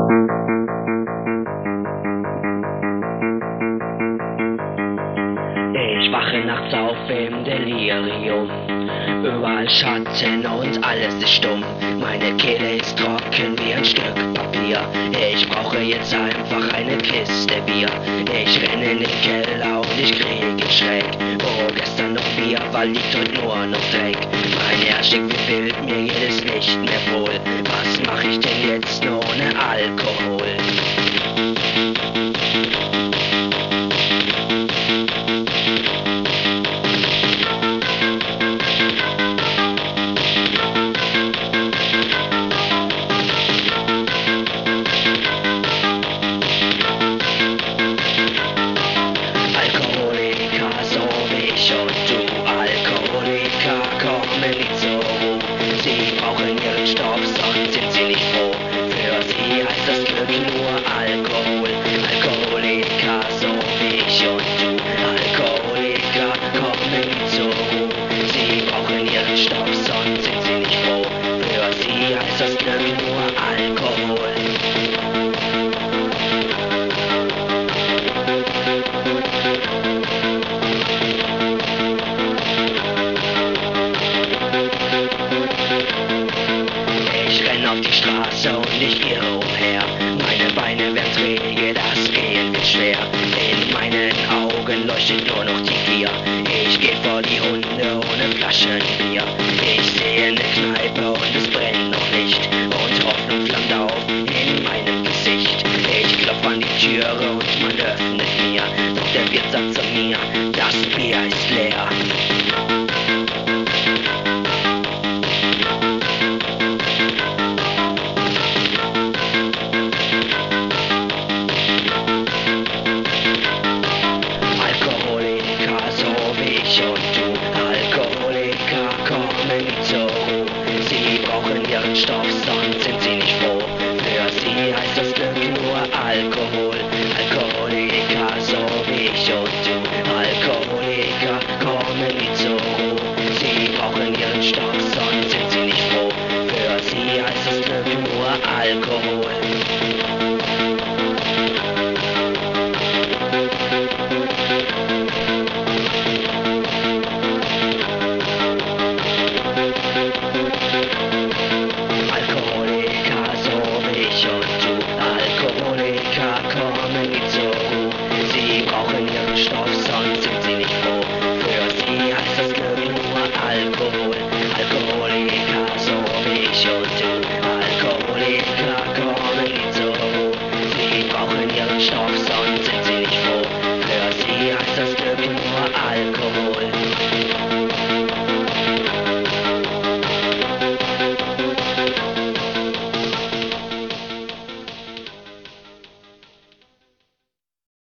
Ich wache nachts auf im Delirium. Überall Schatten und alles ist stumm. Meine Kehle ist trocken wie ein Stück Papier. Ich brauche jetzt einfach eine Kiste Bier. Ich renne in den Keller und ich kriege Schreck. Wo gestern noch Bier war, liegt heute nur noch Dreck. Mein Herz schickt wie wild, mir geht es nicht mehr wohl. Was mach ich denn jetzt ohne Alkohol? Sie brauchen ihren Stoff, sonst sind sie nicht froh. Für sie heißt das Glück nur Alkohol. Alkoholiker, so wie ich und du. Alkoholiker kommen nie zur Ruhe. Sie brauchen ihren Stoff, sonst sind sie nicht froh. Für sie heißt das Glück nur Alkohol. Auf die Straße und ich irre umher. Meine Beine werden träge, das Gehen wird schwer. In meinen Augen leuchtet nur noch die Gier. Ich geh vor die Hunde ohne Flaschenbier. Ich sehe eine Kneipe und es brennt noch Licht. Und Hoffnung flammt auf in meinem Gesicht. Ich klopf an die Türe und man öffnet mir. Doch der Wirt sagt zu mir, das Bier ist leer. Sie brauchen ihren Stoff, sonst sind sie nicht froh. Für sie heißt das Glück nur Alkohol. Alkoholiker, so wie ich und du. Alkoholiker kommen nie zur Ruhe. Sie brauchen ihren Stoff, sonst sind sie nicht froh. Für sie heißt das Glück nur Alkohol.